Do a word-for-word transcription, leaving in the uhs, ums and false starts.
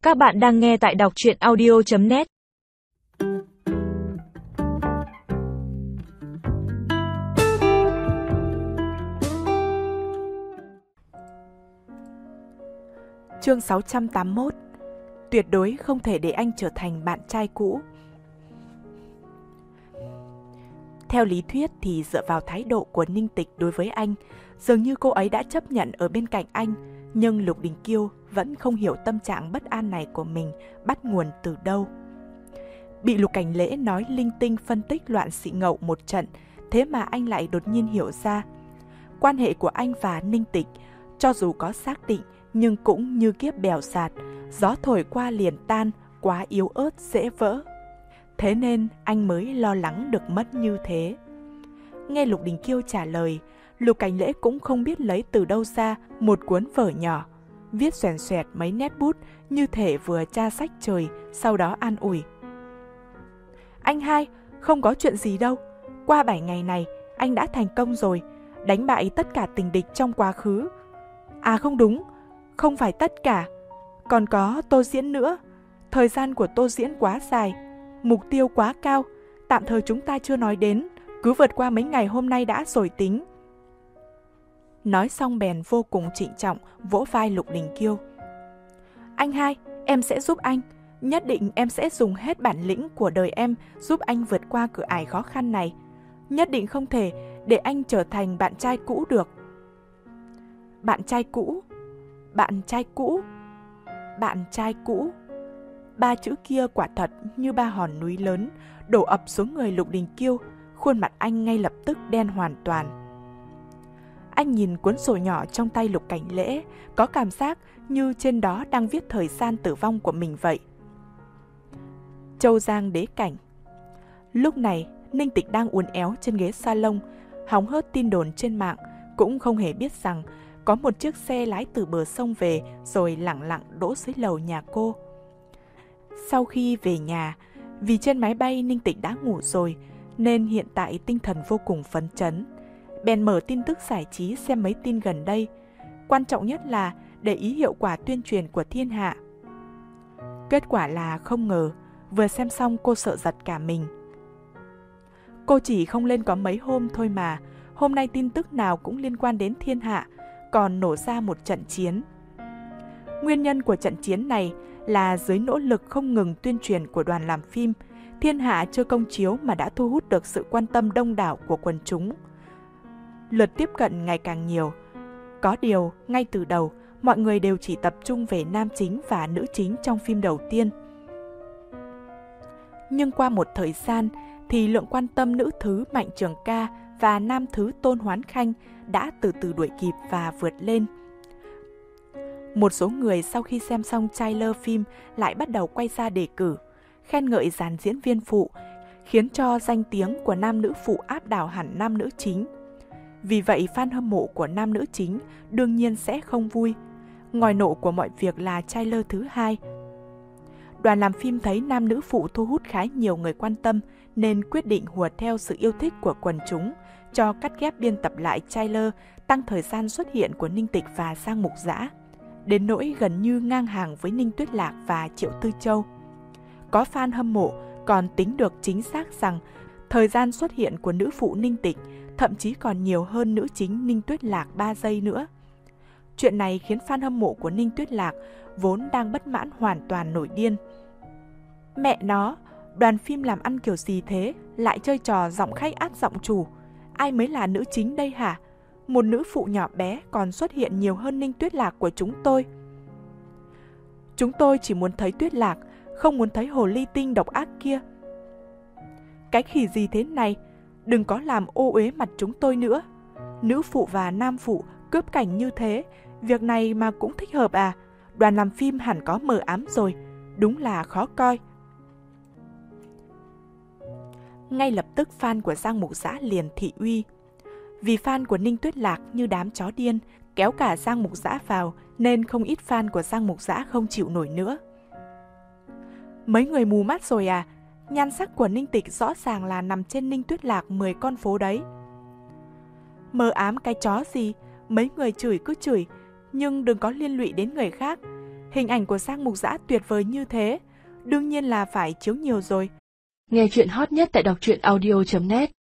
Các bạn đang nghe tại đọc truyện audio chấm net. Chương sáu trăm tám mươi mốt. Tuyệt đối không thể để anh trở thành bạn trai cũ. Theo lý thuyết thì dựa vào thái độ của Ninh Tịch đối với anh, dường như cô ấy đã chấp nhận ở bên cạnh anh, nhưng Lục Đình Kiêu vẫn không hiểu tâm trạng bất an này của mình bắt nguồn từ đâu. Bị Lục Cảnh Lễ nói linh tinh phân tích loạn xị ngậu một trận, thế mà anh lại đột nhiên hiểu ra. Quan hệ của anh và Ninh Tịch, cho dù có xác định, nhưng cũng như kiếp bèo sạt, gió thổi qua liền tan, quá yếu ớt dễ vỡ. Thế nên anh mới lo lắng được mất như thế. Nghe Lục Đình Kiêu trả lời, Lục Cảnh Lễ cũng không biết lấy từ đâu ra một cuốn vở nhỏ, viết xoèn xoẹt mấy nét bút như thể vừa tra sách trời, sau đó an ủi. Anh hai, không có chuyện gì đâu. Qua bảy ngày này, anh đã thành công rồi, đánh bại tất cả tình địch trong quá khứ. À không đúng, không phải tất cả, còn có Tô Diễn nữa. Thời gian của Tô Diễn quá dài, mục tiêu quá cao, tạm thời chúng ta chưa nói đến, cứ vượt qua mấy ngày hôm nay đã rồi tính. Nói xong bèn vô cùng trịnh trọng vỗ vai Lục Đình Kiêu. Anh hai, em sẽ giúp anh, nhất định em sẽ dùng hết bản lĩnh của đời em giúp anh vượt qua cửa ải khó khăn này. Nhất định không thể để anh trở thành bạn trai cũ được. Bạn trai cũ, bạn trai cũ, bạn trai cũ. Ba chữ kia quả thật như ba hòn núi lớn đổ ập xuống người Lục Đình Kiêu, khuôn mặt anh ngay lập tức đen hoàn toàn. Anh nhìn cuốn sổ nhỏ trong tay Lục Cảnh Lễ, có cảm giác như trên đó đang viết thời gian tử vong của mình vậy. Châu Giang đế cảnh. Lúc này, Ninh Tịch đang uốn éo trên ghế salon, hóng hớt tin đồn trên mạng, cũng không hề biết rằng có một chiếc xe lái từ bờ sông về rồi lẳng lặng đỗ dưới lầu nhà cô. Sau khi về nhà, vì trên máy bay Ninh Tịch đã ngủ rồi, nên hiện tại tinh thần vô cùng phấn chấn. Bèn mở tin tức giải trí xem mấy tin gần đây. Quan trọng nhất là để ý hiệu quả tuyên truyền của thiên hạ. Kết quả là không ngờ, vừa xem xong cô sợ giật cả mình. Cô chỉ không lên có mấy hôm thôi mà, hôm nay tin tức nào cũng liên quan đến thiên hạ, còn nổ ra một trận chiến. Nguyên nhân của trận chiến này là dưới nỗ lực không ngừng tuyên truyền của đoàn làm phim, thiên hạ chưa công chiếu mà đã thu hút được sự quan tâm đông đảo của quần chúng. Lượt tiếp cận ngày càng nhiều. Có điều, ngay từ đầu, mọi người đều chỉ tập trung về nam chính và nữ chính trong phim đầu tiên. Nhưng qua một thời gian, thì lượng quan tâm nữ thứ Mạnh Trường Ca và nam thứ Tôn Hoán Khanh đã từ từ đuổi kịp và vượt lên. Một số người sau khi xem xong trailer phim lại bắt đầu quay ra đề cử, khen ngợi dàn diễn viên phụ, khiến cho danh tiếng của nam nữ phụ áp đảo hẳn nam nữ chính. Vì vậy fan hâm mộ của nam nữ chính đương nhiên sẽ không vui. Ngòi nổ của mọi việc là trailer thứ hai. Đoàn làm phim thấy nam nữ phụ thu hút khá nhiều người quan tâm nên quyết định hùa theo sự yêu thích của quần chúng, cho cắt ghép biên tập lại trailer, tăng thời gian xuất hiện của Ninh Tịch và Giang Mục Dã, đến nỗi gần như ngang hàng với Ninh Tuyết Lạc và Triệu Tư Châu. Có fan hâm mộ còn tính được chính xác rằng thời gian xuất hiện của nữ phụ Ninh Tịch thậm chí còn nhiều hơn nữ chính Ninh Tuyết Lạc ba giây nữa. Chuyện này khiến fan hâm mộ của Ninh Tuyết Lạc vốn đang bất mãn hoàn toàn nổi điên. Mẹ nó, đoàn phim làm ăn kiểu gì thế, lại chơi trò giọng khách át giọng chủ. Ai mới là nữ chính đây hả? Một nữ phụ nhỏ bé còn xuất hiện nhiều hơn Ninh Tuyết Lạc của chúng tôi. Chúng tôi chỉ muốn thấy Tuyết Lạc, không muốn thấy hồ ly tinh độc ác kia. Cái khỉ gì thế này? Đừng có làm ô uế mặt chúng tôi nữa. Nữ phụ và nam phụ cướp cảnh như thế, việc này mà cũng thích hợp à? Đoàn làm phim hẳn có mờ ám rồi, đúng là khó coi. Ngay lập tức fan của Giang Mục Dã liền thị uy. Vì fan của Ninh Tuyết Lạc như đám chó điên, kéo cả Giang Mục Dã vào, nên không ít fan của Giang Mục Dã không chịu nổi nữa. Mấy người mù mắt rồi à? Nhan sắc của Ninh Tịch rõ ràng là nằm trên Ninh Tuyết Lạc mười con phố đấy. Mờ ám cái chó gì? Mấy người chửi cứ chửi, nhưng đừng có liên lụy đến người khác. Hình ảnh của Giang Mục Dã tuyệt vời như thế, đương nhiên là phải chiếu nhiều rồi. Nghe chuyện hot nhất tại đọc truyện audio chấm net.